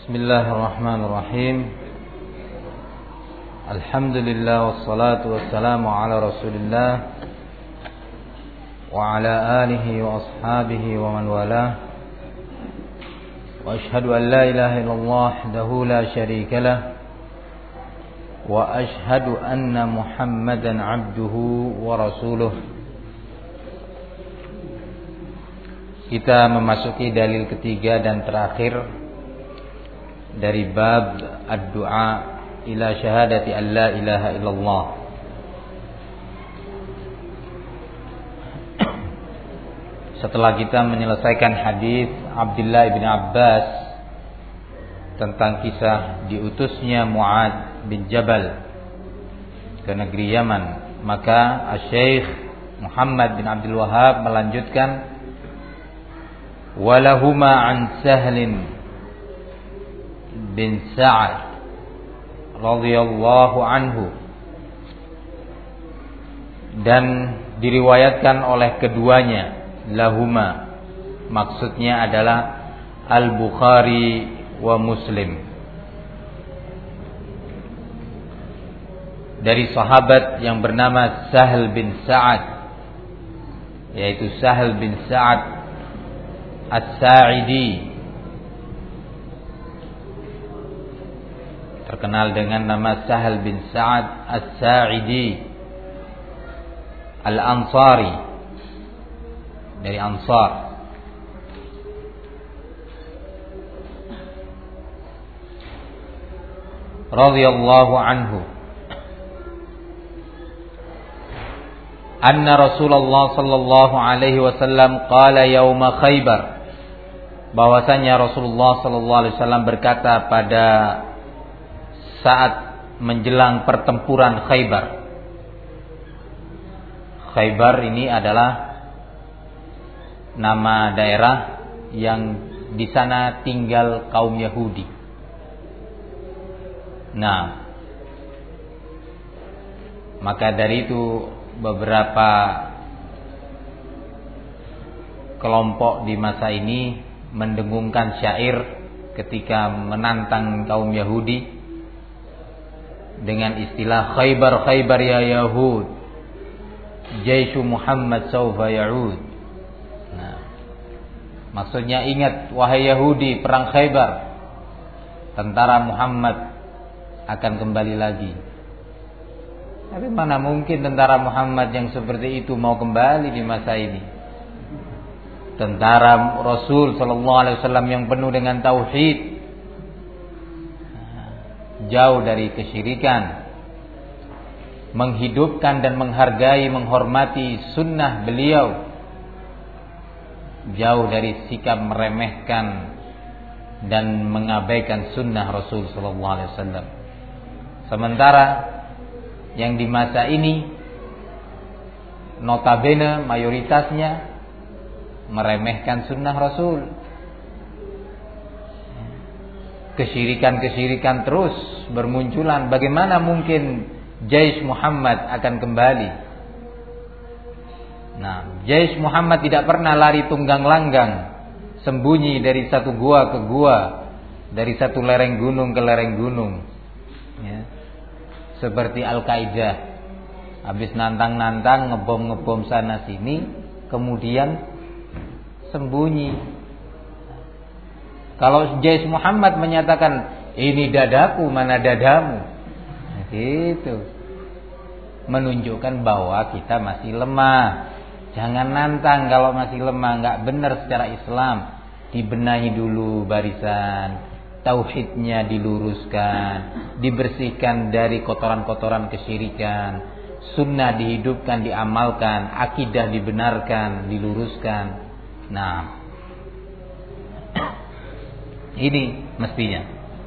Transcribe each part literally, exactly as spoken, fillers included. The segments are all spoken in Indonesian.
Bismillahirrahmanirrahim. Alhamdulillah wassalatu wassalamu ala Rasulillah wa ala alihi wa ashabihi wa man walah. Wa ashhadu an la ilaha illallah wahdahu la syarika lah wa ashhadu anna Muhammadan abduhu wa rasuluh. Kita memasuki dalil ketiga dan terakhir dari bab ad-du'a ila syahadati an la ilaha illallah. Setelah kita menyelesaikan hadis Abdullah bin Abbas tentang kisah diutusnya Mu'adz bin Jabal ke negeri Yaman, maka Asy-Syaikh Muhammad bin Abdul Wahhab melanjutkan, walahuma an Sahlin bin Sa'ad radhiyallahu anhu, dan diriwayatkan oleh keduanya, lahuma maksudnya adalah Al-Bukhari wa Muslim, dari sahabat yang bernama Sahl bin Sa'ad, yaitu Sahl bin Sa'ad As-Sa'idi, terkenal dengan nama Sahl bin Sa'ad As-Sa'idi Al-Ansari, dari Ansar. Radhiyallahu anhu anna Rasulullah sallallahu alaihi wasallam qala yauma Khaybar, bahwasanya Rasulullah sallallahu alaihi wasallam berkata pada saat menjelang pertempuran Khaybar. Khaybar ini adalah nama daerah yang di sana tinggal kaum Yahudi. Nah, maka dari itu beberapa kelompok di masa ini mendengungkan syair ketika menantang kaum Yahudi dengan istilah Khaybar Khaybar ya Yahud, Jaishu Muhammad sawfa ya'ud. Nah, maksudnya ingat wahai Yahudi, perang Khaybar, tentara Muhammad akan kembali lagi. Tapi mana mungkin tentara Muhammad yang seperti itu mau kembali di masa ini? Tentara Rasul sallallahu alaihi wasallam yang penuh dengan tauhid, jauh dari kesyirikan, menghidupkan dan menghargai, menghormati sunnah beliau, jauh dari sikap meremehkan dan mengabaikan sunnah Rasul sallallahu alaihi wasallam. Sementara yang di masa ini notabene mayoritasnya meremehkan sunnah Rasul. Kesyirikan-kesyirikan terus bermunculan. Bagaimana mungkin Jaish Muhammad akan kembali? Nah, Jaish Muhammad tidak pernah lari tunggang langgang, sembunyi dari satu gua ke gua, dari satu lereng gunung ke lereng gunung, ya. Seperti Al-Qaeda, habis nantang-nantang, ngebom-ngebom sana sini, kemudian sembunyi. Kalau Jaish Muhammad menyatakan ini dadaku, mana dadamu, nah, gitu, menunjukkan bahwa kita masih lemah. Jangan nantang kalau masih lemah, nggak benar secara Islam. Dibenahi dulu barisan, tauhidnya diluruskan, dibersihkan dari kotoran-kotoran kesyirikan, sunnah dihidupkan, diamalkan, akidah dibenarkan, diluruskan. Nah, ini mestinya.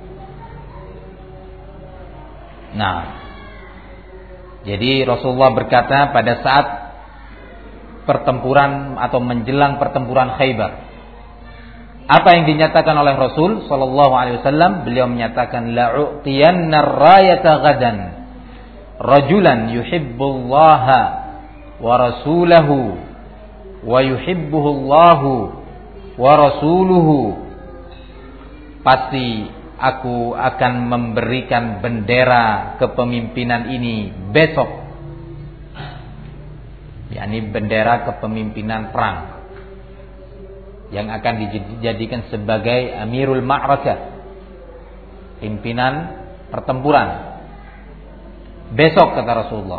Nah, jadi Rasulullah berkata pada saat pertempuran atau menjelang pertempuran Khaybar, apa yang dinyatakan oleh Rasul sallallahu alaihi wasallam? Beliau menyatakan, la'u'tiyanna ar-rayata ghadan rajulan yuhibbullaha wa rasulahu wa yuhibbuhullahu wa rasuluhu. Pasti aku akan memberikan bendera kepemimpinan ini besok, yakni bendera kepemimpinan perang yang akan dijadikan sebagai amirul ma'rakah, pimpinan pertempuran besok, kata Rasulullah.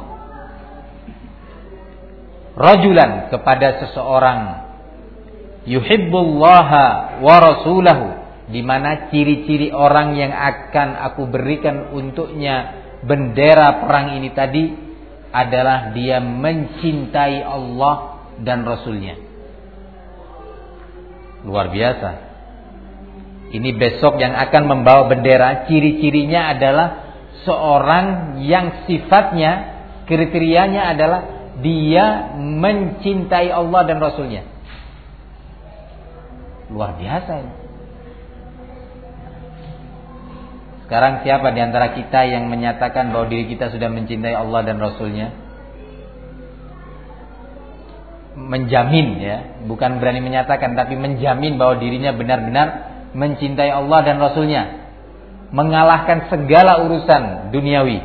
Rajulan, kepada seseorang, yuhibbullaha wa rasulahu, di mana ciri-ciri orang yang akan aku berikan untuknya bendera perang ini tadi adalah dia mencintai Allah dan Rasulnya. Luar biasa. Ini besok yang akan membawa bendera, ciri-cirinya adalah seorang yang sifatnya, kriterianya adalah dia mencintai Allah dan Rasulnya. Luar biasa ini. Sekarang siapa di antara kita yang menyatakan bahwa diri kita sudah mencintai Allah dan Rasulnya? Menjamin, ya, bukan berani menyatakan, tapi menjamin bahwa dirinya benar-benar mencintai Allah dan Rasulnya, mengalahkan segala urusan duniawi.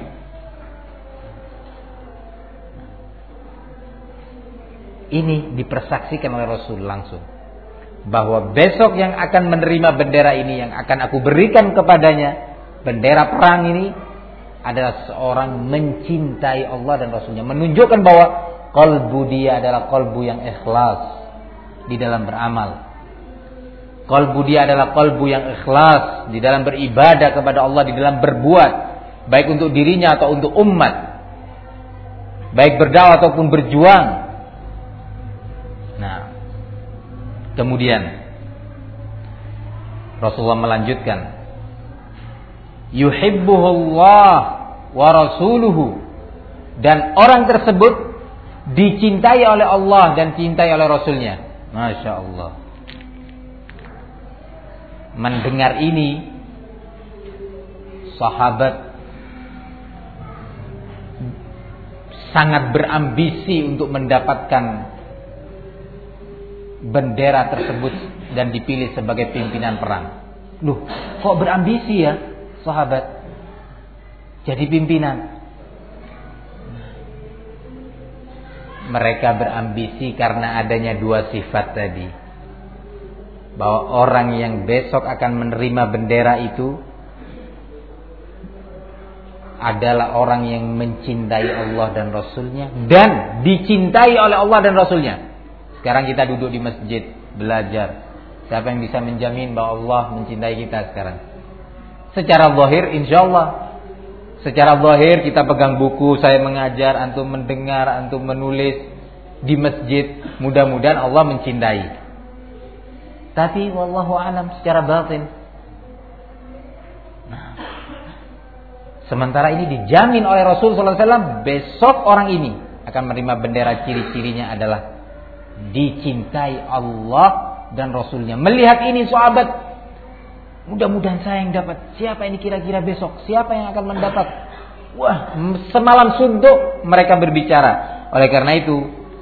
Ini dipersaksikan oleh Rasul langsung, bahwa besok yang akan menerima bendera ini, yang akan aku berikan kepadanya, bendera perang ini, adalah seorang mencintai Allah dan Rasulnya, menunjukkan bahwa qalbu dia adalah qalbu yang ikhlas di dalam beramal. Qalbu dia adalah qalbu yang ikhlas di dalam beribadah kepada Allah, di dalam berbuat, baik untuk dirinya atau untuk umat, baik berdakwah ataupun berjuang. Nah, kemudian Rasulullah melanjutkan, yuhibbuhullah wa rasuluhu, dan orang tersebut dicintai oleh Allah dan dicintai oleh Rasulnya. Masya Allah. Mendengar ini, sahabat sangat berambisi untuk mendapatkan bendera tersebut dan dipilih sebagai pimpinan perang. Loh, kok berambisi ya sahabat jadi pimpinan? Mereka berambisi karena adanya dua sifat tadi, bahwa orang yang besok akan menerima bendera itu adalah orang yang mencintai Allah dan Rasulnya dan dicintai oleh Allah dan Rasulnya. Sekarang kita duduk di masjid belajar, siapa yang bisa menjamin bahwa Allah mencintai kita sekarang? Secara zahir insyaallah, secara zahir kita pegang buku, saya mengajar, antum mendengar, antum menulis di masjid, mudah-mudahan Allah mencintai. Tapi wallahu alam secara batin. Nah, sementara ini dijamin oleh Rasul sallallahu alaihi wasallam, besok orang ini akan menerima bendera, ciri-cirinya adalah dicintai Allah dan Rasulnya. Melihat ini sahabat, mudah-mudahan saya yang dapat. Siapa ini kira-kira besok? Siapa yang akan mendapat? Wah, semalam suntuk mereka berbicara. Oleh karena itu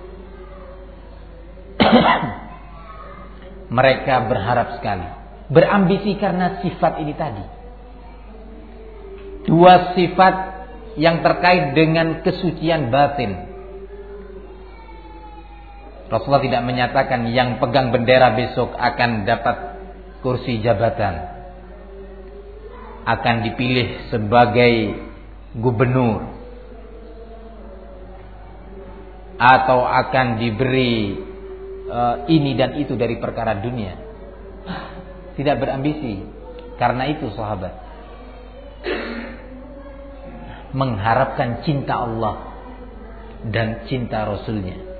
mereka berharap sekali, berambisi karena sifat ini tadi. Dua sifat yang terkait dengan kesucian batin. Rasulullah tidak menyatakan yang pegang bendera besok akan dapat kursi jabatan, akan dipilih sebagai gubernur, atau akan diberi uh, ini dan itu dari perkara dunia. Tidak berambisi. Karena itu sahabat mengharapkan cinta Allah dan cinta Rasulnya.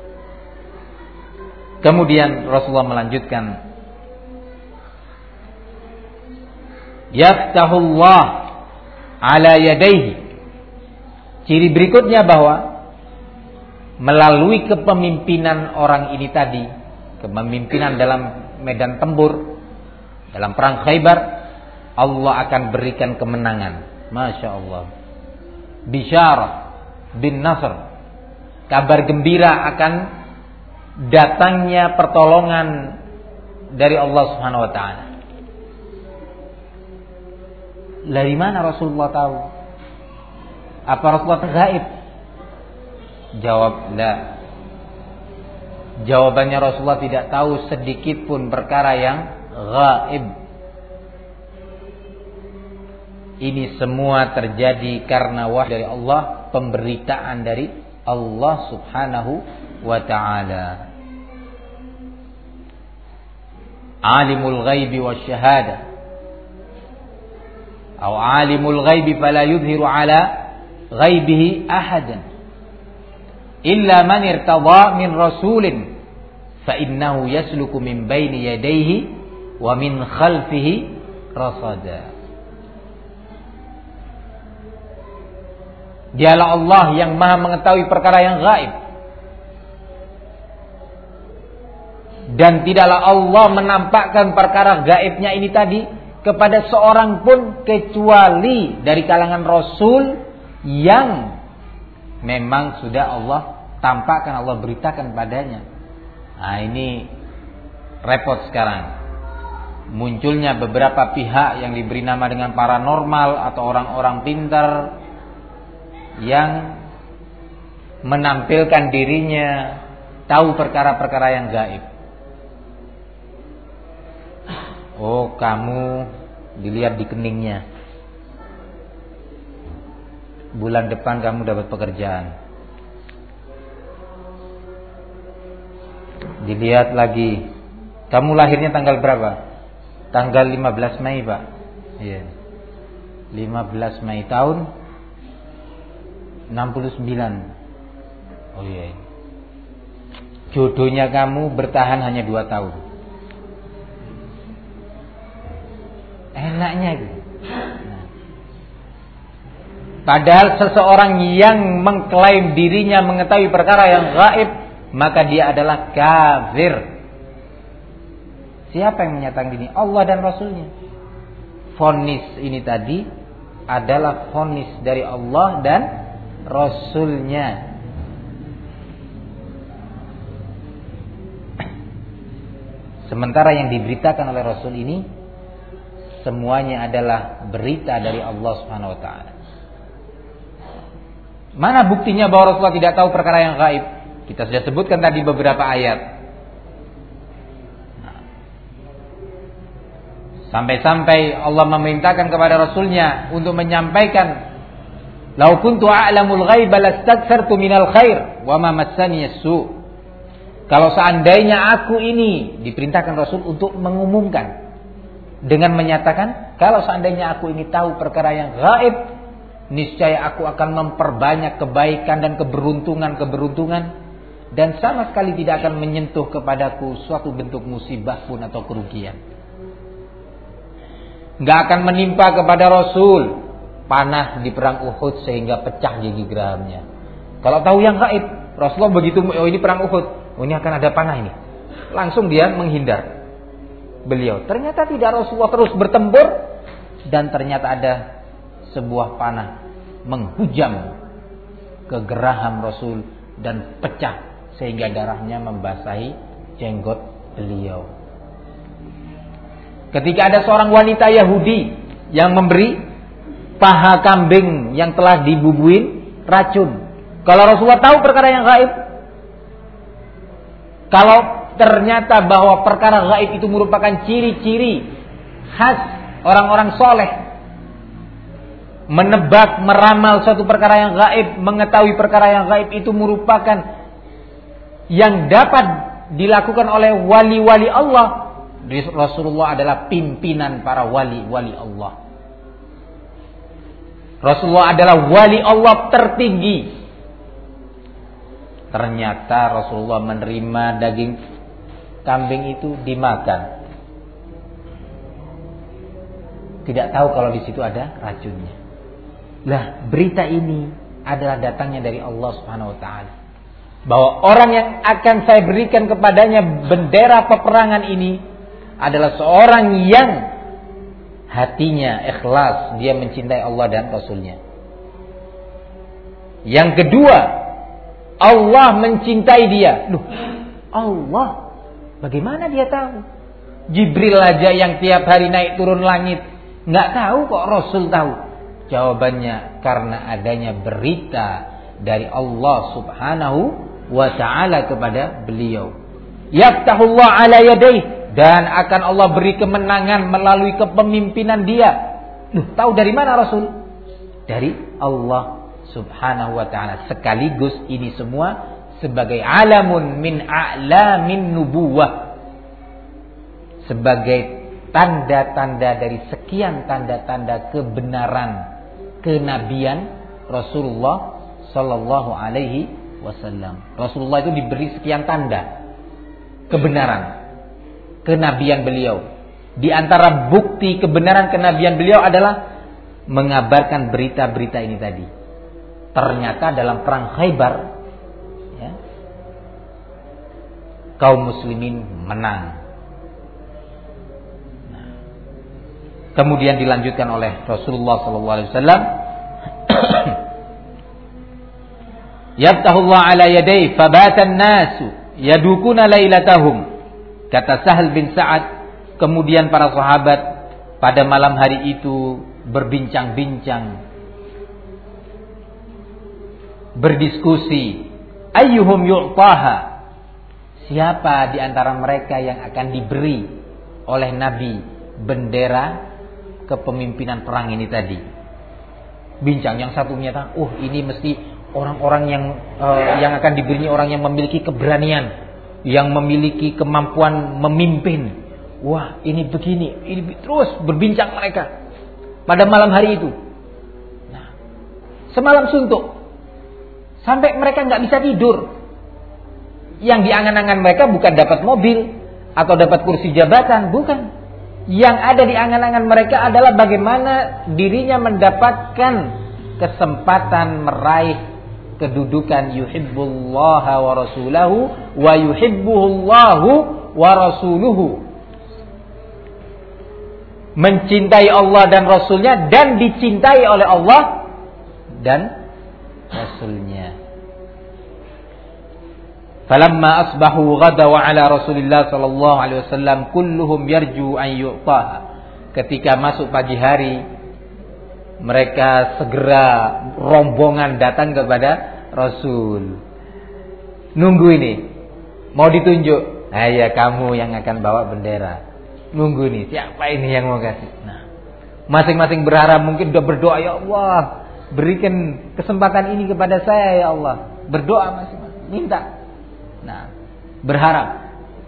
Kemudian Rasulullah melanjutkan, yaftahullah ala yadayhi. Ciri berikutnya bahwa melalui kepemimpinan orang ini tadi, kepemimpinan dalam medan tempur, dalam perang Khaybar, Allah akan berikan kemenangan. Masya Allah. Bisyarah bin Nasr, kabar gembira akan datangnya pertolongan dari Allah Subhanahu wa taala. Dari mana Rasulullah tahu? Apa Rasulullah gaib? Jawab, la. Jawabannya Rasulullah tidak tahu sedikit pun perkara yang gaib. Ini semua terjadi karena wahyu dari Allah, pemberitaan dari Allah Subhanahu wa ta'ala. Alimul ghaibi wasyahada. Atau alimul ghaibi fala yudhiru ala ghaibihi ahadan illa man irtadha min rasulin fa innahu yasluku min baini yadayhi wa min khalfihi rasada. Dialah Allah yang Maha mengetahui perkara yang gaib, dan tidaklah Allah menampakkan perkara gaibnya ini tadi kepada seorang pun kecuali dari kalangan Rasul yang memang sudah Allah tampakkan, Allah beritakan padanya. Nah, ini repot sekarang. Munculnya beberapa pihak yang diberi nama dengan paranormal atau orang-orang pintar yang menampilkan dirinya tahu perkara-perkara yang gaib. Oh, kamu dilihat di keningnya, bulan depan kamu dapat pekerjaan. Dilihat lagi, kamu lahirnya tanggal berapa? Tanggal lima belas Mei, Pak. Iya. lima belas Mei tahun enam puluh sembilan. Oh iya. Jodohnya kamu bertahan hanya dua tahun. Enaknya gitu. Nah. Padahal seseorang yang mengklaim dirinya mengetahui perkara yang gaib, maka dia adalah kafir. Siapa yang menyatakan ini? Allah dan Rasulnya. Vonis ini tadi adalah vonis dari Allah dan Rasulnya. Sementara yang diberitakan oleh Rasul ini semuanya adalah berita dari Allah Subhanahu wa taala. Mana buktinya bahwa Rasulullah tidak tahu perkara yang gaib? Kita sudah sebutkan tadi beberapa ayat. Nah. Sampai-sampai Allah memerintahkan kepada Rasulnya untuk menyampaikan, "Lau kuntu a'lamul ghaiba lastakthartu minal khair wa ma massani as-su." Kalau seandainya aku ini, diperintahkan Rasul untuk mengumumkan dengan menyatakan, kalau seandainya aku ini tahu perkara yang gaib, niscaya aku akan memperbanyak kebaikan dan keberuntungan-keberuntungan, dan sama sekali tidak akan menyentuh kepadaku suatu bentuk musibah pun atau kerugian. Gak akan menimpa kepada Rasul panah di perang Uhud sehingga pecah gigi gerahamnya. Kalau tahu yang gaib, Rasulullah begitu, oh ini perang Uhud, oh ini akan ada panah ini, langsung dia menghindar. Beliau ternyata tidak, Rasulullah terus bertempur, dan ternyata ada sebuah panah menghujam ke geraham Rasul dan pecah sehingga darahnya membasahi jenggot beliau. Ketika ada seorang wanita Yahudi yang memberi paha kambing yang telah dibubuhin racun, kalau Rasulullah tahu perkara yang gaib, kalau ternyata bahwa perkara gaib itu merupakan ciri-ciri khas orang-orang soleh, menebak, meramal suatu perkara yang gaib, mengetahui perkara yang gaib itu merupakan yang dapat dilakukan oleh wali-wali Allah. Rasulullah adalah pimpinan para wali-wali Allah. Rasulullah adalah wali Allah tertinggi. Ternyata Rasulullah menerima daging kambing itu dimakan. Tidak tahu kalau di situ ada racunnya. Lah, berita ini adalah datangnya dari Allah Subhanahu wa taala. Bahwa orang yang akan saya berikan kepadanya bendera peperangan ini adalah seorang yang hatinya ikhlas, dia mencintai Allah dan Rasulnya. Yang kedua, Allah mencintai dia. Loh, Allah, bagaimana dia tahu? Jibril aja yang tiap hari naik turun langit, Nggak tahu kok Rasul tahu. Jawabannya karena adanya berita dari Allah Subhanahu wa ta'ala kepada beliau. Yaftahullah ala yadayhi, dan akan Allah beri kemenangan melalui kepemimpinan dia. Loh, tahu dari mana Rasul? Dari Allah Subhanahu wa ta'ala. Sekaligus ini semua sebagai alamun min a'lamin nubuwah, sebagai tanda-tanda dari sekian tanda-tanda kebenaran kenabian Rasulullah sallallahu alaihi wasallam. Rasulullah itu diberi sekian tanda kebenaran kenabian beliau. Di antara bukti kebenaran kenabian beliau adalah mengabarkan berita-berita ini tadi. Ternyata dalam perang Khaybar, ya, kaum muslimin menang. Nah, kemudian dilanjutkan oleh Rasulullah sallallahu alaihi wasallam, Yaftahullah ala yadayhi fabatan nasu yadukuna lailatahum. Kata Sahal bin Sa'ad, kemudian para sahabat pada malam hari itu berbincang-bincang, berdiskusi, ayyuhum yu'taha, siapa di antara mereka yang akan diberi oleh Nabi bendera kepemimpinan perang ini tadi. Bincang, yang satu menyatakan, oh ini mesti orang-orang yang uh, yang akan diberi orang yang memiliki keberanian, yang memiliki kemampuan memimpin. Wah, ini begini, ini terus berbincang mereka pada malam hari itu. Nah, semalam suntuk sampai mereka nggak bisa tidur. Yang diangan-angan mereka bukan dapat mobil atau dapat kursi jabatan, bukan. Yang ada di angan-angan mereka adalah bagaimana dirinya mendapatkan kesempatan meraih kedudukan yuhibbullaha wa rasulahu wa yuhibbuhullahu wa rasuluhu. Mencintai Allah dan Rasulnya, dan dicintai oleh Allah dan Rasulnya. Falamma asbahu ghadaw ala Rasulillah sallallahu alaihi wasallam kulluhum yarju an yu'taha. Ketika masuk pagi hari, mereka segera rombongan datang kepada Rasul. Nunggu ini, mau ditunjuk. Ah ya, kamu yang akan bawa bendera. Nunggu nih, siapa ini yang mau kasih? Nah, masing-masing berharap, mungkin udah berdoa, ya Allah, berikan kesempatan ini kepada saya ya Allah. Berdoa masing-masing, minta. Nah, berharap.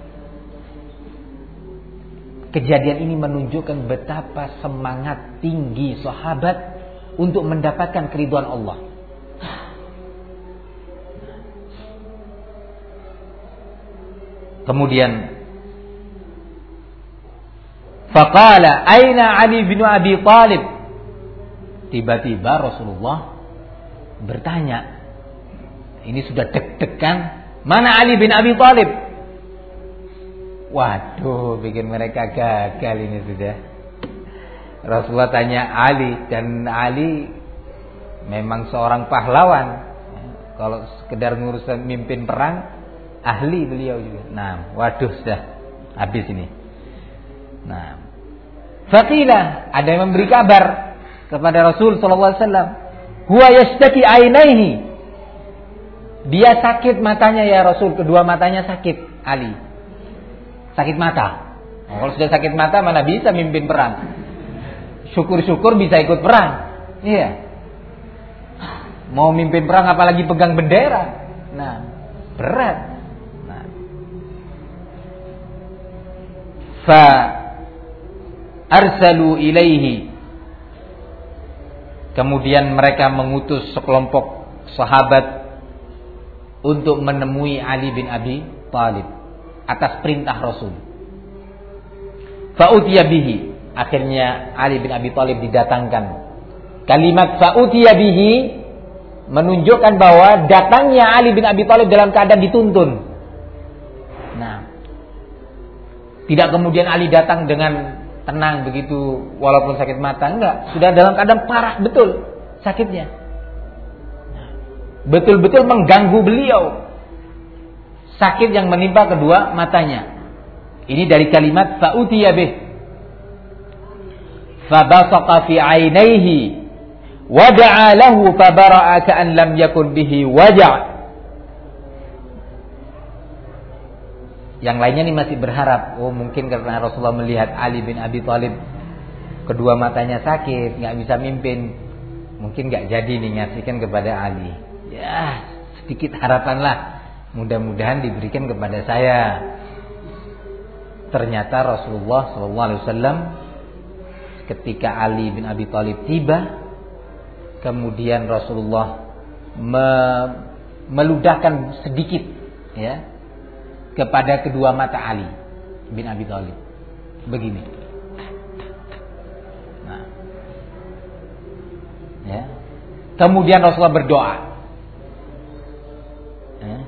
Kejadian ini menunjukkan betapa semangat tinggi sahabat untuk mendapatkan keridhaan Allah. Kemudian faqala aina Ali bin Abi Thalib. Tiba-tiba Rasulullah bertanya, ini sudah deg-degan, mana Ali bin Abi Thalib? Waduh, bikin mereka gagal ini sudah. Rasulullah tanya Ali, dan Ali memang seorang pahlawan. Kalau sekedar ngurusan mimpin perang, ahli beliau juga. Nah, waduh sudah habis ini. Nah, faqila, ada yang memberi kabar kepada Rasul sallallahu alaihi wasallam, huwa yashtaki ainaihi. Dia sakit matanya ya Rasul, kedua matanya sakit Ali. Sakit mata. Nah, kalau sudah sakit mata mana bisa mimpin perang? Syukur-syukur bisa ikut perang. Iya. Mau mimpin perang apalagi pegang bendera. Nah, berat. Nah. Fa arsalu ilaihi. Kemudian mereka mengutus sekelompok sahabat untuk menemui Ali bin Abi Thalib atas perintah Rasul. Fa'utiya bihi. Akhirnya Ali bin Abi Thalib didatangkan. Kalimat fa'utiya bihi menunjukkan bahwa datangnya Ali bin Abi Thalib dalam keadaan dituntun. Nah, tidak kemudian Ali datang dengan tenang begitu walaupun sakit mata, enggak, sudah dalam keadaan parah betul sakitnya. Betul-betul mengganggu beliau. Sakit yang menimpa kedua matanya. Ini dari kalimat fa'utiya bih. fabasaqa fi 'ainaihi wa da'a lahu fabara'a ka'an lam yakun bihi waja'. Yang lainnya nih masih berharap, oh mungkin karena Rasulullah melihat Ali bin Abi Thalib kedua matanya sakit, nggak bisa mimpin, mungkin nggak jadi nih ngasihkan kepada Ali. Ya, sedikit harapan lah, mudah-mudahan diberikan kepada saya. Ternyata Rasulullah shallallahu alaihi wasallam ketika Ali bin Abi Thalib tiba, kemudian Rasulullah me meludahkan sedikit, ya, kepada kedua mata Ali bin Abi Thalib. Begini. Nah. Ya. Kemudian Rasulullah berdoa. Ya.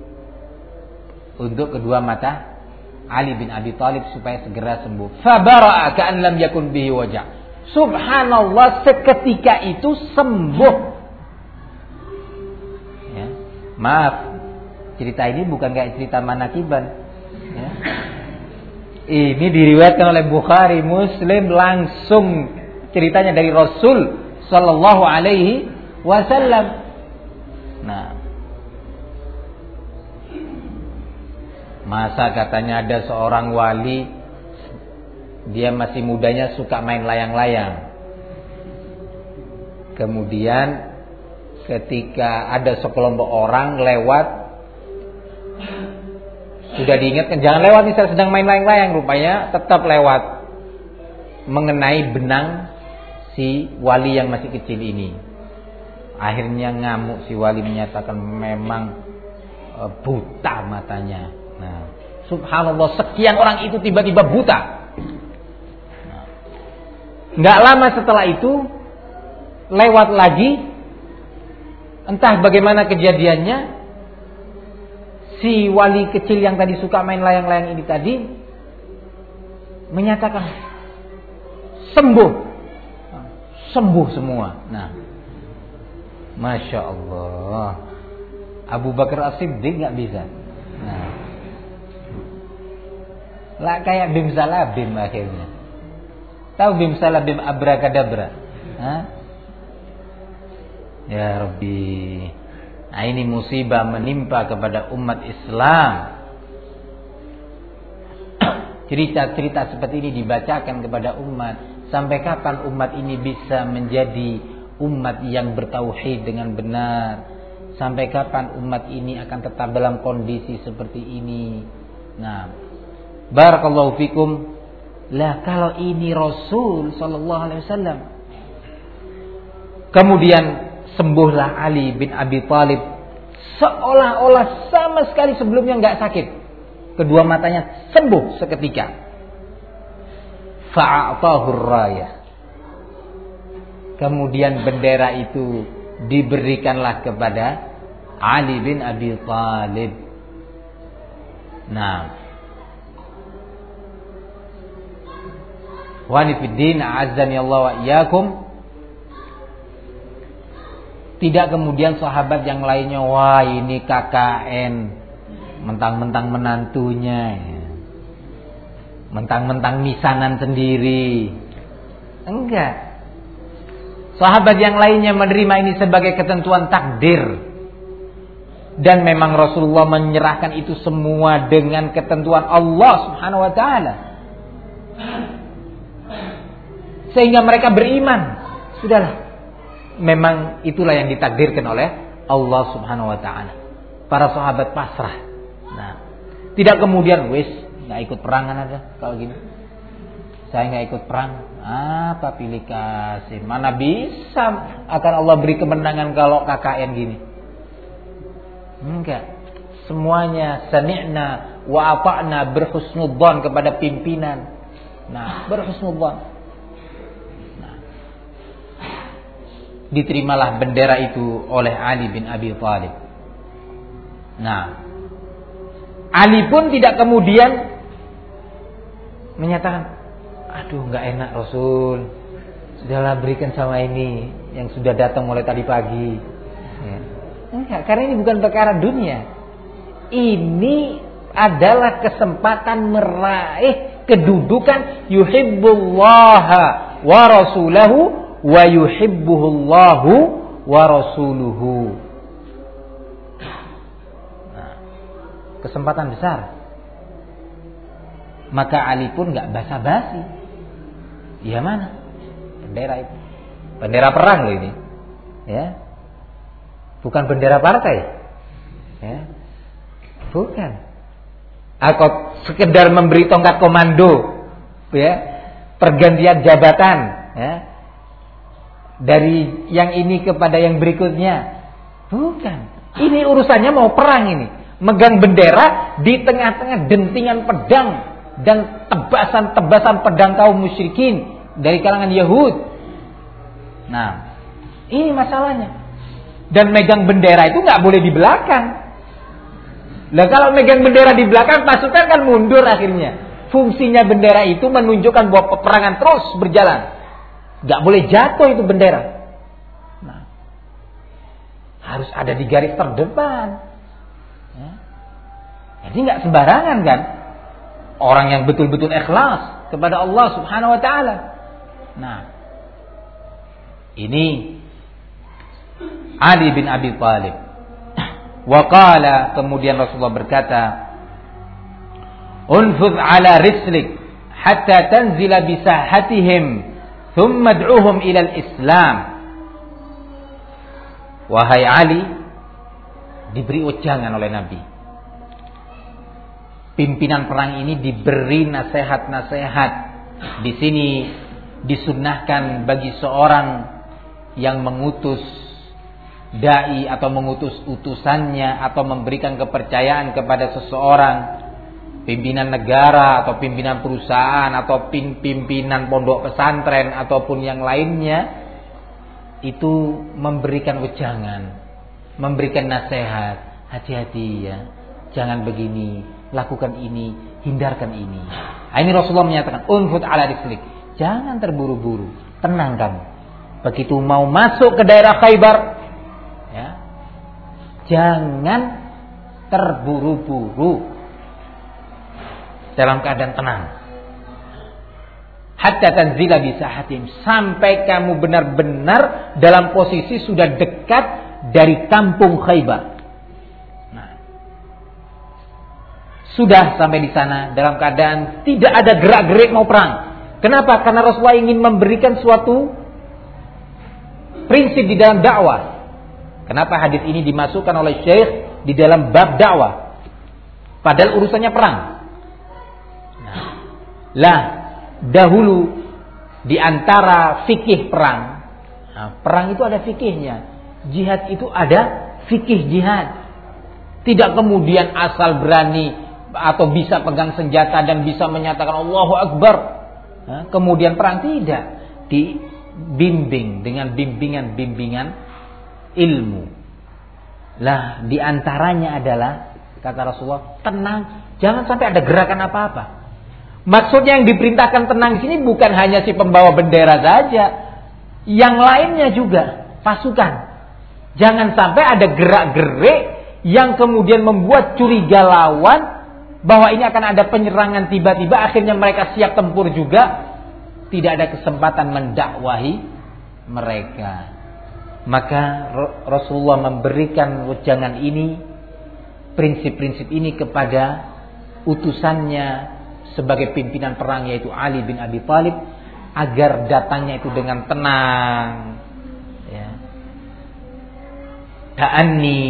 Untuk kedua mata Ali bin Abi Thalib supaya segera sembuh. Fabara'a ka'an lam yakun bihi waja'. Subhanallah, seketika itu sembuh. Ya. Maaf, cerita ini bukan kayak cerita manakiban, ya. Ini diriwayatkan oleh Bukhari, Muslim, langsung ceritanya dari Rasul Sallallahu Alaihi Wasallam. Nah, masa katanya ada seorang wali, dia masih mudanya suka main layang-layang. Kemudian ketika ada sekelompok orang lewat, sudah diingatkan jangan lewat nih, saya sedang main layang-layang, rupanya tetap lewat, mengenai benang si wali yang masih kecil ini. Akhirnya ngamuk si wali, menyatakan memang e, buta matanya. Nah, subhanallah, sekian orang itu tiba-tiba buta. Nah, nggak lama setelah itu lewat lagi, entah bagaimana kejadiannya, si wali kecil yang tadi suka main layang-layang ini tadi menyatakan sembuh, sembuh semua. Nah, masya Allah, Abu Bakar As-Siddiq nggak bisa. Nah, lah kayak Bim Salabim akhirnya. Tahu Bim Salabim abrakadabra? Hah? Ya Rabbi. Nah, ini musibah menimpa kepada umat Islam. Cerita-cerita seperti ini dibacakan kepada umat. Sampai kapan umat ini bisa menjadi umat yang bertauhid dengan benar? Sampai kapan umat ini akan tetap dalam kondisi seperti ini? Nah, barakallahu fikum. Lah kalau ini Rasul sallallahu alaihi wasallam, kemudian sembuhlah Ali bin Abi Thalib, seolah-olah sama sekali sebelumnya nggak sakit, kedua matanya sembuh seketika. Fa'atahu rayah, kemudian bendera itu diberikanlah kepada Ali bin Abi Thalib. Nah, wa nifiddin a'azzani Allah wa iyyakum. Tidak kemudian sahabat yang lainnya, wah ini K K N, mentang-mentang menantunya, mentang-mentang misanan sendiri. Enggak. Sahabat yang lainnya menerima ini sebagai ketentuan takdir. Dan memang Rasulullah menyerahkan itu semua dengan ketentuan Allah Subhanahu wa taala. Sehingga mereka beriman. Sudahlah, memang itulah yang ditakdirkan oleh Allah Subhanahu wa taala. Para sahabat pasrah. Nah, tidak kemudian wis enggak ikut perangan aja kalau gini. Saya enggak ikut perang. Apa pilih kasih? Mana bisa akan Allah beri kemenangan kalau K K N gini? Enggak. Semuanya sami'na wa ata'na, berhusnudzon kepada pimpinan. Nah, berhusnudzon. Diterimalah bendera itu oleh Ali bin Abi Thalib. Nah, Ali pun tidak kemudian menyatakan, aduh nggak enak Rasul, sudahlah berikan sama ini yang sudah datang mulai tadi pagi. Ya. Enggak, karena ini bukan perkara dunia. Ini adalah kesempatan meraih kedudukan yuhibbullaha wa rasulahu wa yuhibbuhullahu wa rasuluhu. Nah, kesempatan besar. Maka Ali pun enggak basa-basi. Iya mana? Bendera itu. Bendera perang loh ini. Ya. Bukan bendera partai. Ya. Bukan. Atau sekedar memberi tongkat komando, ya, pergantian jabatan, ya, dari yang ini kepada yang berikutnya. Bukan. Ini urusannya mau perang ini. Megang bendera di tengah-tengah dentingan pedang dan tebasan-tebasan pedang kaum musyrikin dari kalangan Yahud. Nah, ini masalahnya. Dan megang bendera itu nggak boleh di belakang. Nah, kalau megang bendera di belakang, pasukan kan mundur akhirnya. Fungsinya bendera itu menunjukkan bahwa peperangan terus berjalan. Nggak boleh jatuh itu bendera. Nah, harus ada di garis terdepan. Ya. Jadi nggak sembarangan kan? Orang yang betul-betul ikhlas kepada Allah Subhanahu Wa Taala. Nah, ini Ali bin Abi Thalib. Waqala, kemudian Rasulullah berkata, "Unfudh ala rislik hatta tanzila bisahatihim, thumma ad'uhum ila al-Islam." Wahai Ali, diberi ujangan oleh Nabi. Pimpinan perang ini diberi nasihat-nasihat. Di sini disunnahkan bagi seorang yang mengutus dai atau mengutus utusannya atau memberikan kepercayaan kepada seseorang, pimpinan negara atau pimpinan perusahaan atau pimpinan pondok pesantren ataupun yang lainnya, itu memberikan wejangan, memberikan nasihat, hati-hati ya, jangan begini, lakukan ini, hindarkan ini. Nah, ini Rasulullah menyatakan unfud ala rislik, jangan terburu-buru, tenang kamu. Begitu mau masuk ke daerah Khaybar, ya, jangan terburu-buru, dalam keadaan tenang. Hatta tanzila bisahatim, sampai kamu benar-benar dalam posisi sudah dekat dari kampung Khaybar. Nah, sudah sampai di sana dalam keadaan tidak ada gerak-gerik mau perang. Kenapa? Karena Rasulullah ingin memberikan suatu prinsip di dalam dakwah. Kenapa hadis ini dimasukkan oleh Syekh di dalam bab dakwah? Padahal urusannya perang. Nah, lah dahulu di antara fikih perang, nah, perang itu ada fikihnya, jihad itu ada fikih jihad. Tidak kemudian asal berani atau bisa pegang senjata dan bisa menyatakan Allahu Akbar, nah, kemudian perang, tidak. Dibimbing dengan bimbingan-bimbingan ilmu. Lah di antaranya adalah, kata Rasulullah, tenang, jangan sampai ada gerakan apa-apa. Maksudnya yang diperintahkan tenang di sini bukan hanya si pembawa bendera saja, yang lainnya juga, pasukan. Jangan sampai ada gerak-gerik yang kemudian membuat curiga lawan bahwa ini akan ada penyerangan tiba-tiba, akhirnya mereka siap tempur juga, tidak ada kesempatan mendakwahi mereka. Maka Rasulullah memberikan wejangan ini, prinsip-prinsip ini kepada utusannya sebagai pimpinan perang, yaitu Ali bin Abi Thalib, agar datangnya itu dengan tenang, ya. Ta'anni.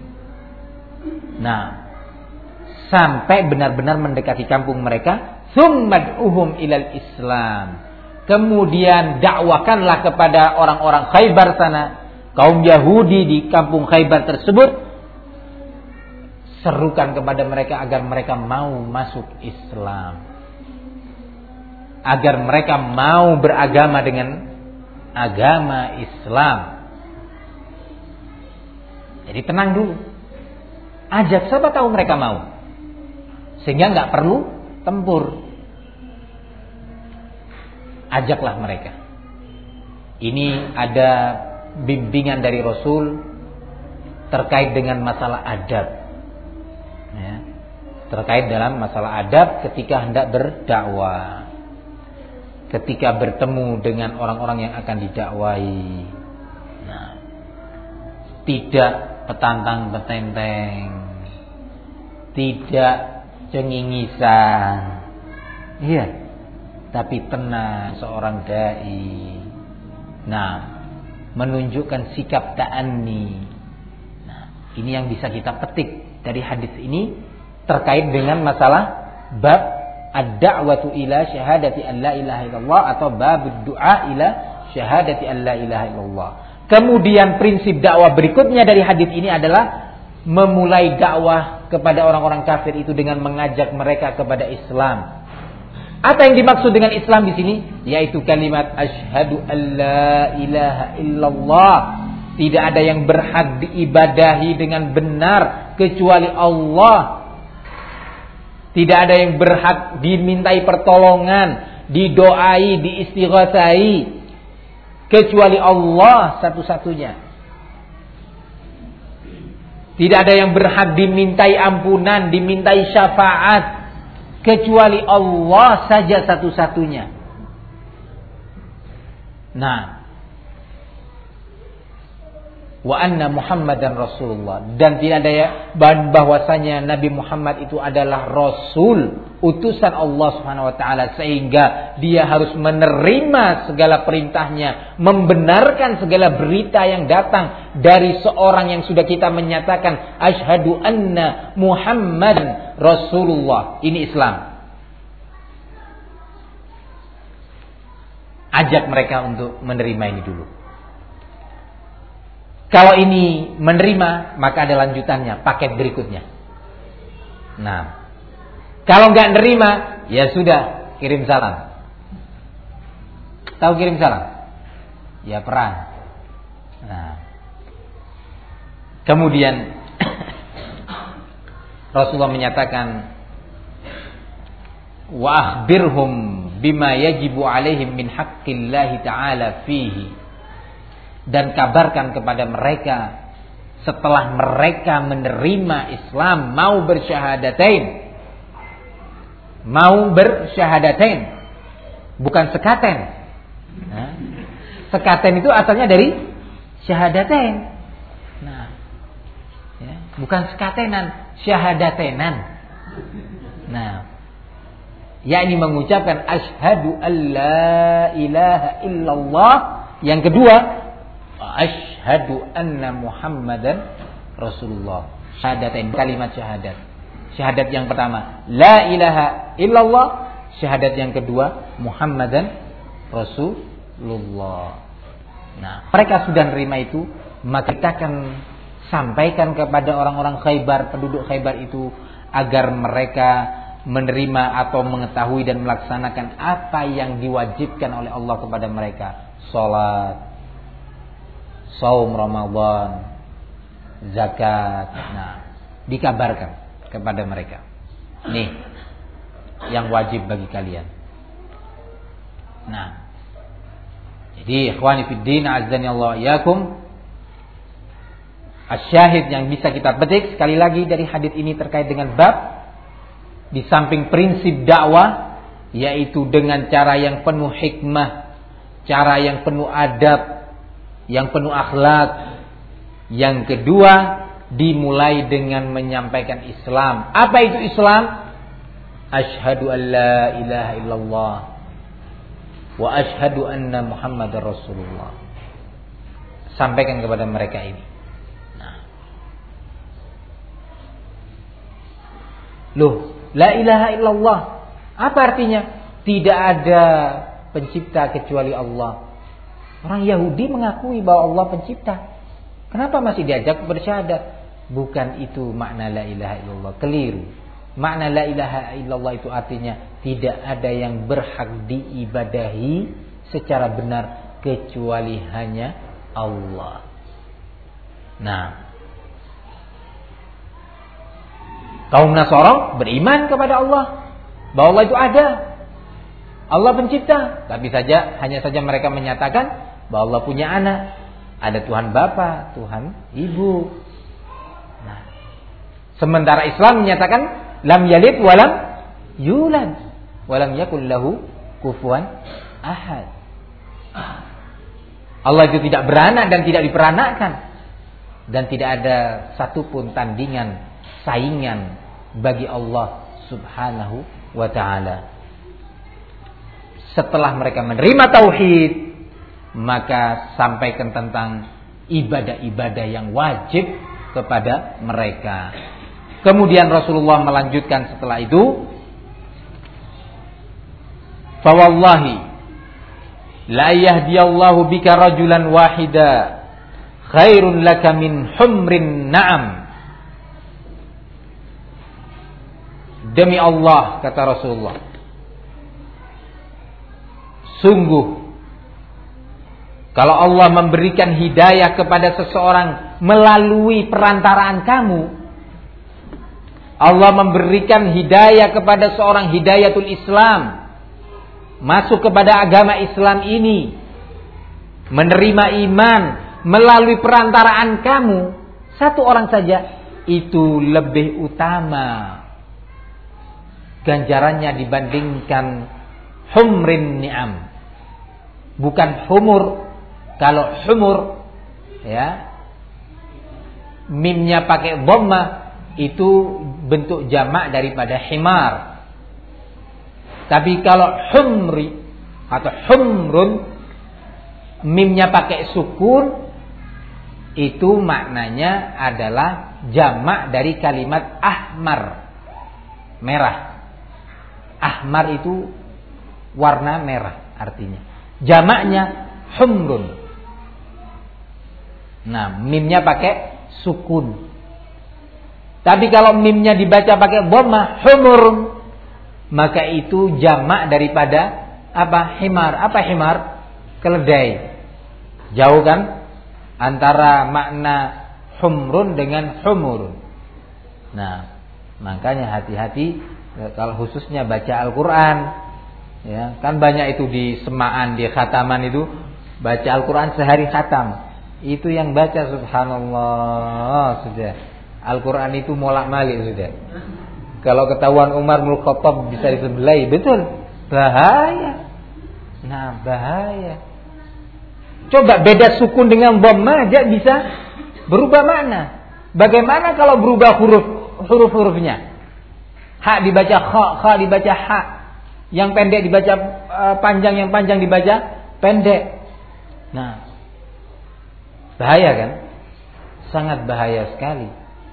Nah, sampai benar-benar mendekati kampung mereka, tsummad'uhum ilal Islam. Kemudian dakwakanlah kepada orang-orang Khaybar sana, kaum Yahudi di kampung Khaybar tersebut, serukan kepada mereka agar mereka mau masuk Islam, agar mereka mau beragama dengan agama Islam. Jadi tenang dulu, ajak, siapa tahu mereka mau, sehingga nggak perlu tempur. Ajaklah mereka. Ini ada bimbingan dari Rasul terkait dengan masalah adab, ya, terkait dalam masalah adab ketika hendak berdakwah. ketika bertemu dengan orang-orang yang akan didakwai. Nah, tidak petantang petenteng, tidak cengingisan, iya, tapi tenang seorang dai. Nah, menunjukkan sikap ta'anni. Nah, ini yang bisa kita petik dari hadis ini terkait dengan masalah bab ad-da'watu ila syahadati an la ilaha illallah atau bab du'a ila syahadati an la ilaha illallah. Kemudian prinsip dakwah berikutnya dari hadis ini adalah memulai dakwah kepada orang-orang kafir itu dengan mengajak mereka kepada Islam. Apa yang dimaksud dengan Islam di sini? Yaitu kalimat asyhadu an la ilaha illallah. Tidak ada yang berhak diibadahi dengan benar kecuali Allah. Tidak ada yang berhak dimintai pertolongan, didoai, diistighatsai kecuali Allah satu-satunya. Tidak ada yang berhak dimintai ampunan, dimintai syafaat kecuali Allah saja satu-satunya. Nah, wa anna Muhammadan Rasulullah, dan tidak ada ya bahwasanya Nabi Muhammad itu adalah Rasul, utusan Allah Subhanahu wa taala, sehingga dia harus menerima segala perintahnya, membenarkan segala berita yang datang dari seorang yang sudah kita menyatakan asyhadu anna Muhammadan Rasulullah. Ini Islam. Ajak mereka untuk menerima ini dulu. Kalau ini menerima, maka ada lanjutannya, paket berikutnya. Nah, kalau nggak nerima, ya sudah, kirim salam. Tahu kirim salam? Ya perang. Nah, kemudian Rasulullah menyatakan, wa akhbirhum bima yajibu alaihim min haqqillahi ta'ala fihi. Dan kabarkan kepada mereka setelah mereka menerima Islam, mau bersyahadatain, mau bersyahadatain, bukan sekaten. Nah, sekaten itu asalnya dari syahadatain. Nah, ya, bukan sekatenan, syahadatenan. Nah, yakni mengucapkan asyhadu an la ilaha illallah. Yang kedua, asyhadu anna Muhammadan Rasulullah. Syahadatain, kalimat syahadat. Syahadat yang pertama la ilaha illallah, syahadat yang kedua Muhammadan Rasulullah. Nah, mereka sudah menerima itu, maka kita akan sampaikan kepada orang-orang Khaybar, penduduk Khaybar itu, agar mereka menerima atau mengetahui dan melaksanakan apa yang diwajibkan oleh Allah kepada mereka. Salat, saum Ramadan, zakat. Nah, dikabarkan kepada mereka, nih yang wajib bagi kalian. Nah, jadi ikhwani fid din azzani Allah yakum, asyahid yang bisa kita petik sekali lagi dari hadis ini terkait dengan bab, di samping prinsip dakwah, yaitu dengan cara yang penuh hikmah, cara yang penuh adab, yang penuh akhlak. Yang kedua, dimulai dengan menyampaikan Islam. Apa itu Islam? Asyhadu an la ilaha illallah wa asyhadu anna Muhammadar Rasulullah. Sampaikan kepada mereka ini. Nah, loh, la ilaha illallah, apa artinya? Tidak ada pencipta kecuali Allah. Orang Yahudi mengakui bahwa Allah pencipta. Kenapa masih diajak bersyahadat? Bukan itu makna la ilaha illallah. Keliru. Makna la ilaha illallah itu artinya tidak ada yang berhak diibadahi secara benar kecuali hanya Allah. Nah, kaum Nasara beriman kepada Allah, bahwa Allah itu ada, Allah pencipta. Tapi saja hanya saja mereka menyatakan bahwa Allah punya anak, ada Tuhan Bapa, Tuhan Ibu. Nah, sementara Islam menyatakan lam yalid walam yulad walam yakul lahu kufuwan ahad. Allah itu tidak beranak dan tidak diperanakkan, dan tidak ada satupun tandingan, saingan bagi Allah Subhanahu wa ta'ala. Setelah mereka menerima tauhid, maka sampaikan tentang ibadah-ibadah yang wajib kepada mereka. Kemudian Rasulullah melanjutkan setelah itu, fa wallahi la yahdiyallahu bika rajulan wahida khairun laka min humrin na'am. Demi Allah, kata Rasulullah, sungguh kalau Allah memberikan hidayah kepada seseorang melalui perantaraan kamu, Allah memberikan hidayah kepada seorang, hidayatul Islam, masuk kepada agama Islam ini, menerima iman melalui perantaraan kamu, satu orang saja, itu lebih utama ganjarannya dibandingkan humrin ni'am. Bukan humur. Kalau humur, ya, mimnya pakai dhamma, itu bentuk jamak daripada himar. Tapi kalau humri atau humrun, mimnya pakai sukun, itu maknanya adalah jamak dari kalimat ahmar, merah. Ahmar itu warna merah artinya. Jamaknya humrun. Nah, mimnya pakai sukun. Tapi kalau mimnya dibaca pakai dhamma, humur, maka itu jamak daripada apa? Himar. Apa himar? Keledai. Jauh kan antara makna humrun dengan humurun. Nah, makanya hati-hati kalau khususnya baca Al-Qur'an. Ya, kan banyak itu di semaan, di khataman itu baca Al-Qur'an sehari khatam. Itu yang baca subhanallah sudah. Al-Qur'an itu molak-malik sudah. Kalau ketahuan Umar bin Khattab bisa disembelih, betul. Bahaya. Nah, bahaya. Coba beda sukun dengan dhamma aja bisa berubah makna. Bagaimana kalau berubah huruf huruf-hurufnya? Ha dibaca kha, kha dibaca ha. Yang pendek dibaca uh, panjang, yang panjang dibaca pendek. Nah, bahaya kan? Sangat bahaya sekali.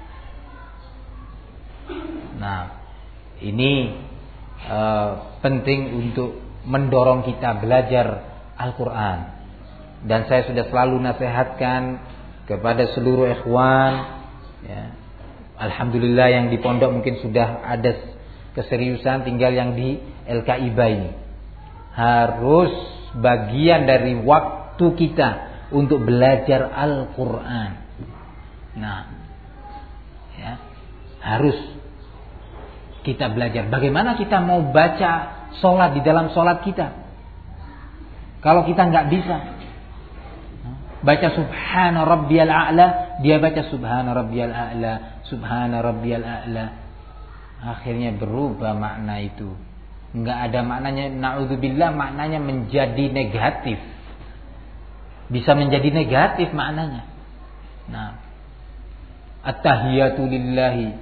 Nah, ini uh, penting untuk mendorong kita belajar Al-Quran. Dan saya sudah selalu nasihatkan kepada seluruh ikhwan, ya, alhamdulillah yang di pondok mungkin sudah ada keseriusan, tinggal yang di L K I B A ini. Harus bagian dari waktu kita untuk belajar Al-Quran. Nah, ya, harus kita belajar. Bagaimana kita mau baca sholat di dalam sholat kita kalau kita nggak bisa baca subhana rabbiyal a'la, dia baca subhana rabbiyal a'la, subhana rabbiyal a'la, akhirnya berubah makna itu. Nggak ada maknanya, na'udzubillah, maknanya menjadi negatif. Bisa menjadi negatif maknanya. Nah, at-tahiyatu lillahi,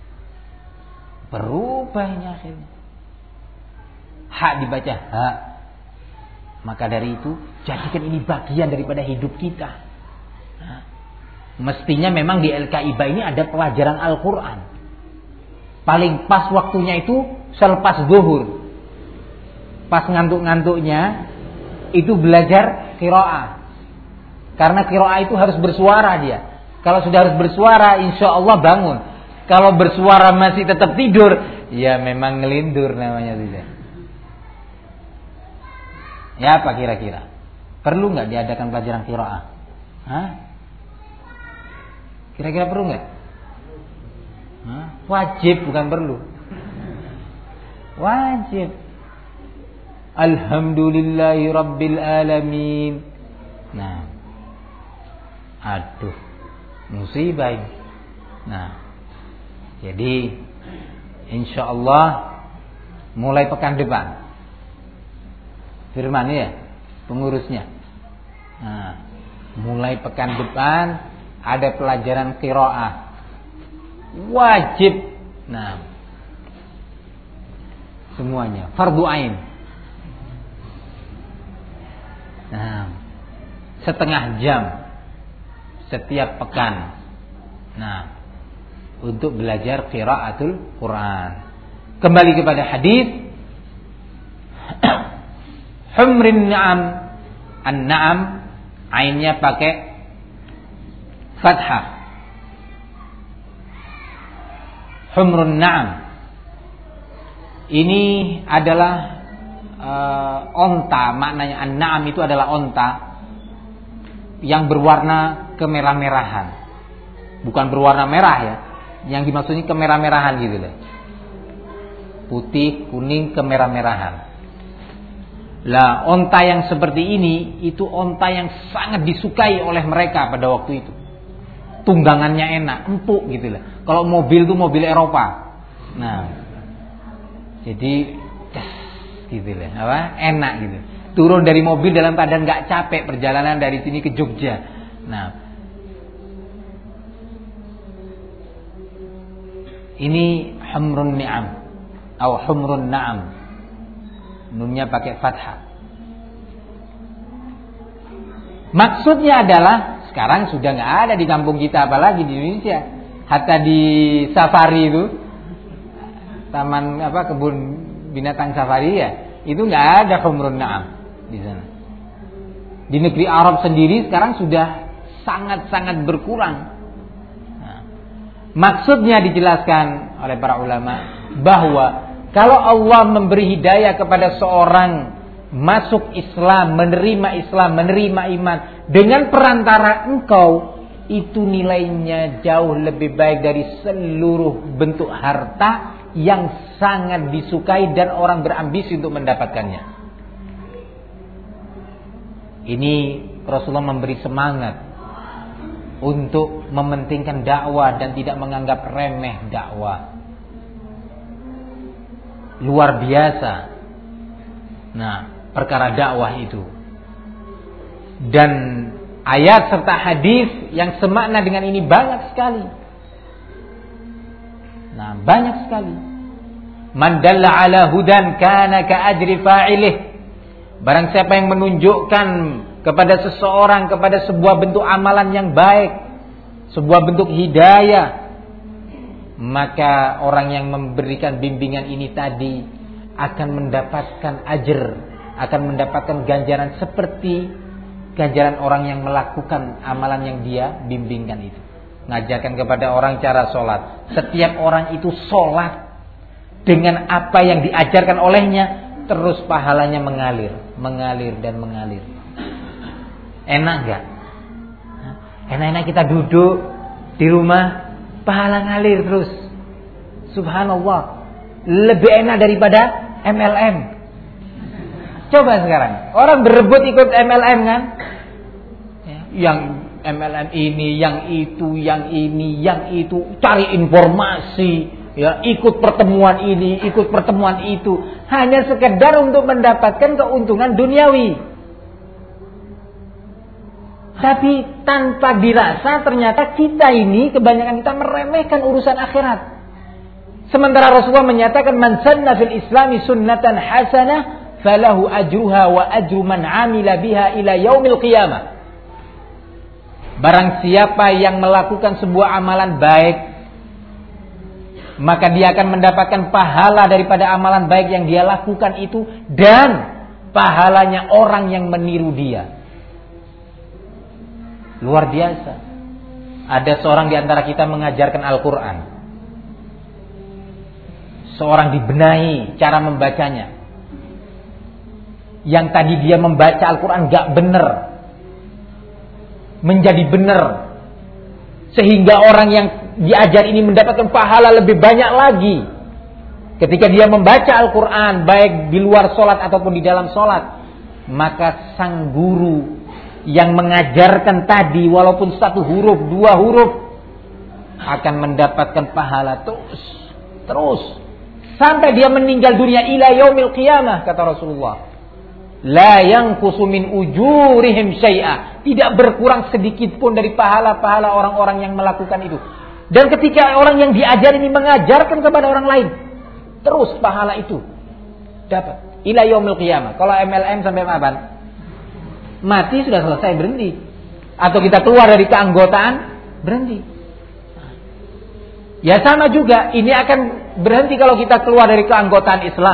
berubah ini akhirnya. Hak dibaca hak. Maka dari itu jadikan ini bagian daripada hidup kita. Nah, mestinya memang di L K I B A ini ada pelajaran Al-Quran. Paling pas waktunya itu selepas zuhur. Pas ngantuk-ngantuknya itu belajar qiraah. Karena qiraah itu harus bersuara dia. Kalau sudah harus bersuara, insya Allah bangun. Kalau bersuara masih tetap tidur, ya memang ngelindur namanya tidak. Ya apa kira-kira? Perlu nggak diadakan pelajaran qiraah? Hah? Kira-kira perlu nggak? Hah? Wajib, bukan perlu. Wajib. Alhamdulillahi Rabbil Alamin. Nah, aduh, musibah ini. Nah, jadi insya Allah mulai pekan depan firman ya, pengurusnya. Nah, mulai pekan depan ada pelajaran qiraah. Wajib. Nah, semuanya fardu ain. Nah, setengah jam setiap pekan. Nah, untuk belajar qiraatul Quran. Kembali kepada hadis humrin na'am. An-na'am ainnya pakai fathah. Humrun na'am. Ini adalah uh, onta, maknanya an-na'am itu adalah onta yang berwarna kemerah-merahan. Bukan berwarna merah ya. Yang dimaksudnya kemerah-merahan gitu loh. Putih, kuning, kemerah-merahan. Lah, onta yang seperti ini itu onta yang sangat disukai oleh mereka pada waktu itu. Tunggangannya enak, empuk gitu lah. Kalau mobil itu mobil Eropa. Nah, jadi gitu lah, apa? Enak gitu. Turun dari mobil dalam keadaan nggak capek perjalanan dari sini ke Jogja. Nah, ini humrun ni'am atau humrun na'am. Nunnya pakai fathah. Maksudnya adalah sekarang sudah nggak ada di kampung kita, apalagi di Indonesia. Hatta di safari itu, taman apa kebun binatang safari ya, itu nggak ada humrun na'am di sana. Di negeri Arab sendiri sekarang sudah sangat-sangat berkurang. Nah, maksudnya dijelaskan oleh para ulama bahwa kalau Allah memberi hidayah kepada seorang masuk Islam, menerima Islam, menerima iman dengan perantara engkau, itu nilainya jauh lebih baik dari seluruh bentuk harta yang sangat disukai dan orang berambisi untuk mendapatkannya. Ini Rasulullah memberi semangat untuk mementingkan dakwah dan tidak menganggap remeh dakwah. Luar biasa. Nah, perkara dakwah itu. Dan ayat serta hadis yang semakna dengan ini banyak sekali. Nah, banyak sekali. Man dalla ala hudan kana ka ajri fa'ilih. Barang siapa yang menunjukkan kepada seseorang kepada sebuah bentuk amalan yang baik, sebuah bentuk hidayah, maka orang yang memberikan bimbingan ini tadi akan mendapatkan ajr, akan mendapatkan ganjaran seperti ganjaran orang yang melakukan amalan yang dia bimbingkan itu. Ngajarkan kepada orang cara sholat. Setiap orang itu sholat dengan apa yang diajarkan olehnya, terus pahalanya mengalir, mengalir dan mengalir. Enak gak? Enak-enak kita duduk di rumah, pahala ngalir terus. Subhanallah. Lebih enak daripada M L M. Coba sekarang, orang berebut ikut M L M kan? Yang M L M ini, yang itu, yang ini, yang itu, cari informasi, ya, ikut pertemuan ini, ikut pertemuan itu, hanya sekedar untuk mendapatkan keuntungan duniawi. Tapi tanpa dirasa ternyata kita ini kebanyakan kita meremehkan urusan akhirat. Sementara Rasulullah menyatakan man sanna fil islami sunnatan hasanah falahu ajruha wa ajru man amila biha ila yaumil qiyamah. Barang siapa yang melakukan sebuah amalan baik, maka dia akan mendapatkan pahala daripada amalan baik yang dia lakukan itu dan pahalanya orang yang meniru dia. Luar biasa. Ada seorang di antara kita mengajarkan Al-Quran. Seorang dibenahi cara membacanya. Yang tadi dia membaca Al-Quran gak benar, menjadi benar. Sehingga orang yang diajar ini mendapatkan pahala lebih banyak lagi. Ketika dia membaca Al-Quran, baik di luar sholat ataupun di dalam sholat, maka sang guru yang mengajarkan tadi walaupun satu huruf, dua huruf akan mendapatkan pahala terus terus sampai dia meninggal dunia ila yaumil qiyamah, kata Rasulullah. la yanqusu min ujurihim syai'a, tidak berkurang sedikit pun dari pahala-pahala orang-orang yang melakukan itu. Dan ketika orang yang diajar ini mengajarkan kepada orang lain, terus pahala itu dapat ila yaumil qiyamah. Kalau M L M sampai kapan? Mati sudah selesai, berhenti. Atau kita keluar dari keanggotaan, berhenti. Ya sama juga, ini akan berhenti kalau kita keluar dari keanggotaan Islam.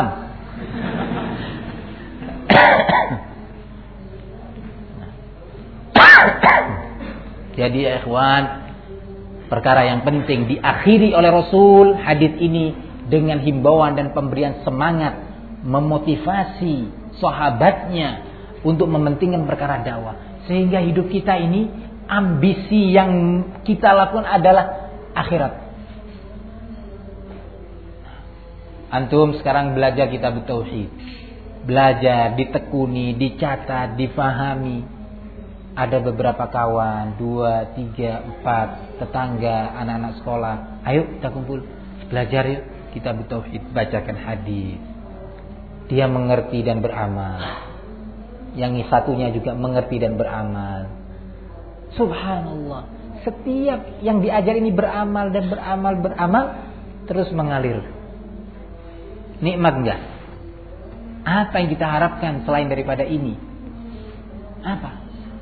Jadi ya ikhwan, perkara yang penting diakhiri oleh Rasul hadis ini dengan himbauan dan pemberian semangat, memotivasi sahabatnya untuk mementingkan perkara dakwah. Sehingga hidup kita ini, ambisi yang kita lakukan adalah akhirat. Antum sekarang belajar kitab tauhid, belajar, ditekuni, dicatat, difahami. Ada beberapa kawan, dua, tiga, empat, tetangga, anak-anak sekolah. Ayo kita kumpul, belajar yuk kitab tauhid, bacakan hadis. Dia mengerti dan beramal. Yang satunya juga mengerti dan beramal. Subhanallah, setiap yang diajar ini beramal dan beramal, beramal, terus mengalir. Nikmat enggak? Apa yang kita harapkan selain daripada ini? Apa?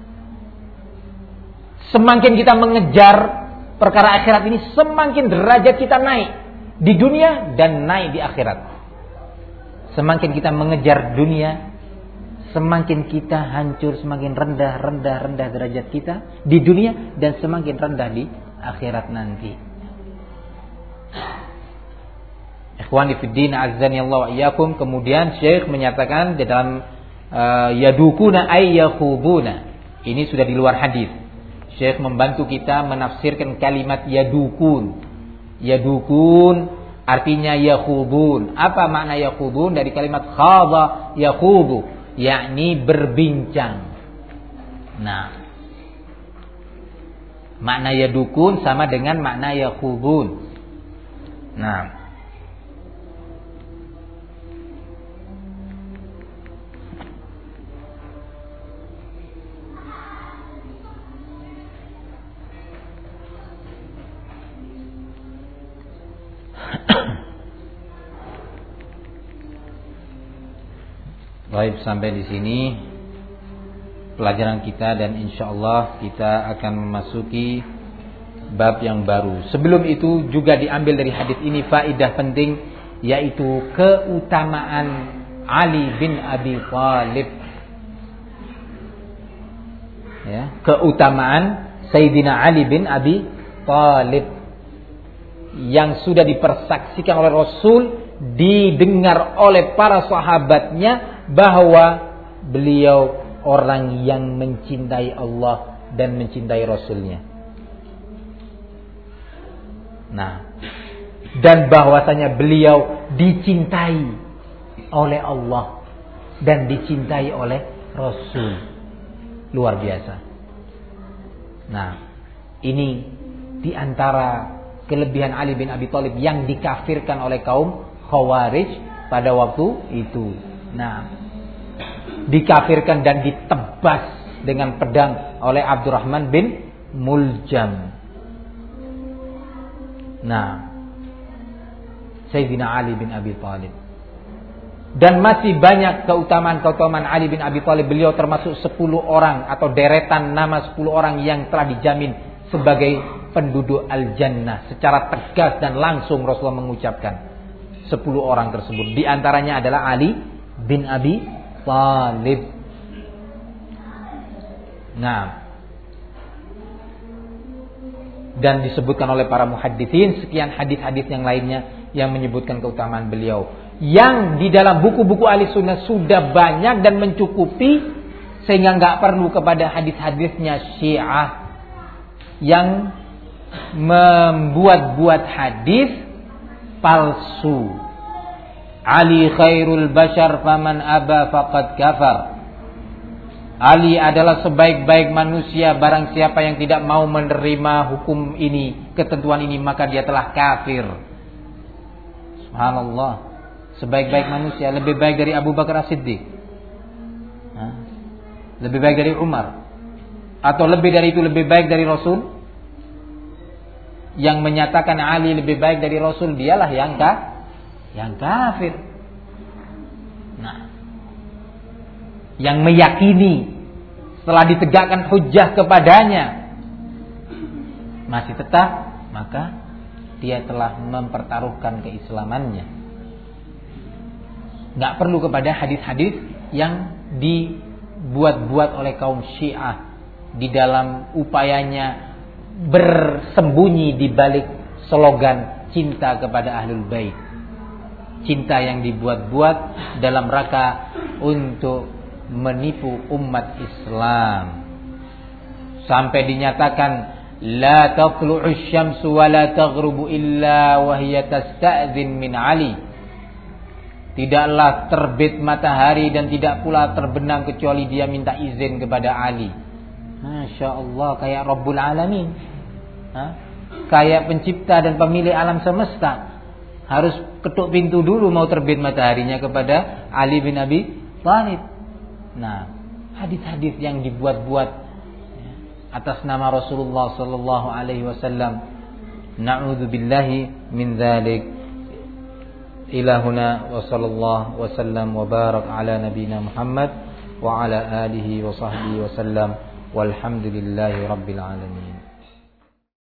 Semakin kita mengejar perkara akhirat ini, semakin derajat kita naik di dunia dan naik di akhirat. Semakin kita mengejar dunia, semakin kita hancur, semakin rendah, rendah, rendah derajat kita di dunia dan semakin rendah di akhirat nanti. Ikhwani fiddin azzani Allah wa iyyakum. Kemudian Syekh menyatakan di dalam uh, yadukuna ay yakhuduna. Ini sudah di luar hadis. Syekh membantu kita menafsirkan kalimat yadukun. Yadukun artinya yakhudun. Apa makna yakhudun? Dari kalimat khadha yakhudu, yakni berbincang. Nah, makna yadukun sama dengan makna yakhudun. Nah, baik, sampai di sini pelajaran kita dan insyaallah kita akan memasuki bab yang baru. Sebelum itu juga diambil dari hadis ini faedah penting, yaitu keutamaan Ali bin Abi Thalib. Ya, keutamaan Sayyidina Ali bin Abi Thalib yang sudah dipersaksikan oleh Rasul, didengar oleh para sahabatnya bahwa beliau orang yang mencintai Allah dan mencintai Rasulnya. Nah, dan bahwasanya beliau dicintai oleh Allah dan dicintai oleh Rasul. Luar biasa. Nah, ini diantara kelebihan Ali bin Abi Thalib yang dikafirkan oleh kaum Khawarij pada waktu itu. Nah, dikafirkan dan ditebas dengan pedang oleh Abdurrahman bin Muljam. Nah, Sayyidina Ali bin Abi Thalib. Dan masih banyak keutamaan-keutamaan Ali bin Abi Thalib. Beliau termasuk sepuluh orang atau deretan nama sepuluh orang yang telah dijamin sebagai penduduk al-jannah. Secara tegas dan langsung Rasulullah mengucapkan sepuluh orang tersebut. Di antaranya adalah Ali bin Abi Thalib. Nah, dan disebutkan oleh para muhadditsin sekian hadis-hadis yang lainnya yang menyebutkan keutamaan beliau, yang di dalam buku-buku ahli sunnah sudah banyak dan mencukupi, sehingga nggak perlu kepada hadis-hadisnya Syiah yang membuat-buat hadis palsu. Ali khairul bashar faman aba faqad kafar. Ali adalah sebaik-baik manusia, barang siapa yang tidak mau menerima hukum ini, ketentuan ini, maka dia telah kafir. Subhanallah. Sebaik-baik manusia, lebih baik dari Abu Bakar As-Siddiq. lebih baik dari Umar, atau lebih dari itu lebih baik dari Rasul? Yang menyatakan Ali lebih baik dari Rasul, dialah yang ka, yang kafir. Nah, yang meyakini setelah ditegakkan hujjah kepadanya masih tetap, maka dia telah mempertaruhkan keislamannya. Gak perlu kepada hadis-hadis yang dibuat-buat oleh kaum Syiah di dalam upayanya bersembunyi di balik slogan cinta kepada Ahlul Bait. Cinta yang dibuat-buat dalam rangka untuk menipu umat Islam. Sampai dinyatakan la taqlu'u syamsu wa la taghrubu illa wa hiya tasta'dzin min Ali. Tidaklah terbit matahari dan tidak pula terbenam kecuali dia minta izin kepada Ali. Masya Allah, kayak Rabbul Alamin, ha? Kayak pencipta dan pemilik alam semesta. Harus ketuk pintu dulu mau terbit mataharinya kepada Ali bin Abi Thalib. Nah, hadis-hadis yang dibuat-buat atas nama Rasulullah sallallahu alaihi wasallam, na'udzubillahi min dzalik. Ilahuna wa sallallahu wa sallam wa barak ala nabina Muhammad wa ala alihi wa sahbihi wa sallam. Walhamdulillahi rabbil alamin.